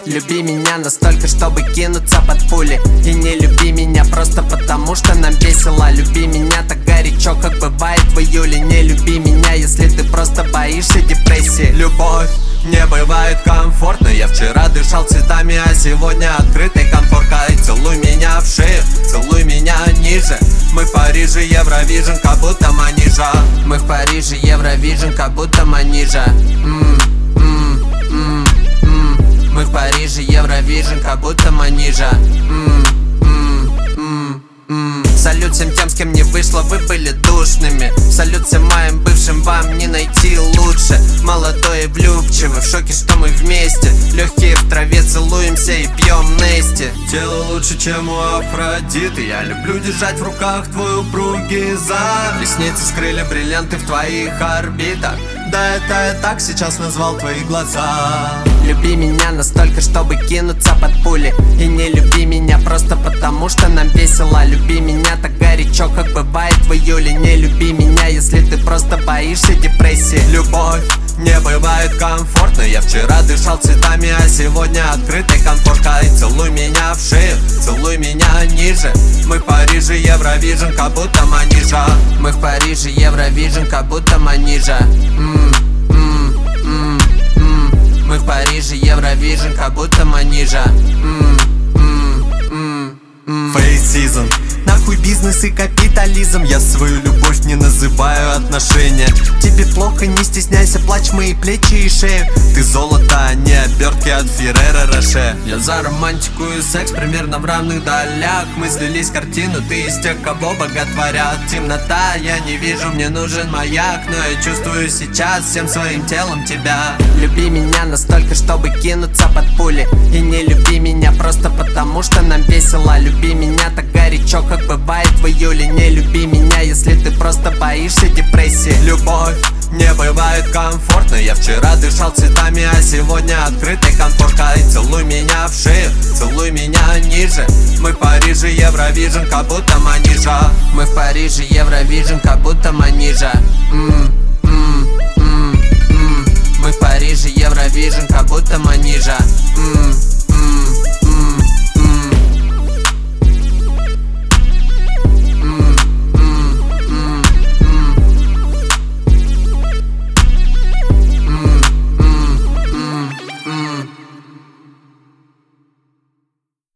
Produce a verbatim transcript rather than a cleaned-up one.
Люби меня настолько, чтобы кинуться под пули. И не люби меня просто потому, что нам весело. Люби меня так горячо, как бывает в июле. Не люби меня, если ты просто боишься депрессии. Любовь не бывает комфортной. Я вчера дышал цветами, а сегодня открытой конфоркой. Целуй меня в шею, целуй меня ниже. Мы в Париже, Евровижн, как будто Манижа. Мы в Париже, Евровижн, как будто Манижа. М -м -м -м. Мы в Париже, Евровижн, как будто Манижа. М -м -м -м. Салют всем тем, с кем не вышло, вы были душными. Салют всем моим бывшим, вам не найти лучше. Молодой и влюбчивый, в шоке, что мы вместе. Легкие в траве, целуемся и пьем Нести. Тело лучше, чем у Афродиты. Я люблю держать в руках твой упругий зад. Ресницы скрыли бриллианты в твоих орбитах. Да это я так сейчас назвал твои глаза. Люби меня настолько, чтобы кинуться под пули. И не люби меня просто потому, что нам весело. Люби меня так горячо, как бывает в июле. Не люби меня, если ты просто боишься депрессии. Любовь не бывает комфортной. Я вчера дышал цветами, а сегодня открытой конфоркой. Целуй меня в шею, целуй меня ниже. Мы в Париже, Евровижн, как будто Манижа. Мы в Париже, Евровижн, как будто Манижа. М -м -м -м. Мы в Париже, Евровижн, как будто Манижа. М -м -м -м. Face season. Нахуй бизнес и капитализм. Я свою любовь не называю отношения. Тебе плохо, не стесняйся, плачь мои плечи и шею. Ты золото, а не обертки от Ферреро Роше. Я за романтику и секс примерно в равных долях. Мы слились в картину, ты из тех, кого боготворят. Темнота, я не вижу, мне нужен маяк. Но я чувствую сейчас всем своим телом тебя. Люби меня настолько, чтобы кинуться под пули. И не люби меня просто потому, что нам весело. Люби меня так горячо, как бывает в июле. Не люби меня, если ты просто боишься депрессии. Любовь не бывает комфортной. Я вчера дышал цветами, а сегодня открытой конфоркой. Целуй меня в шею, целуй меня ниже. Мы в Париже, Евровижн, как будто Манижа. Мы в Париже, Евровижн, как будто Манижа. М -м -м -м. Мы в Париже, Евровижн, как будто Манижа. М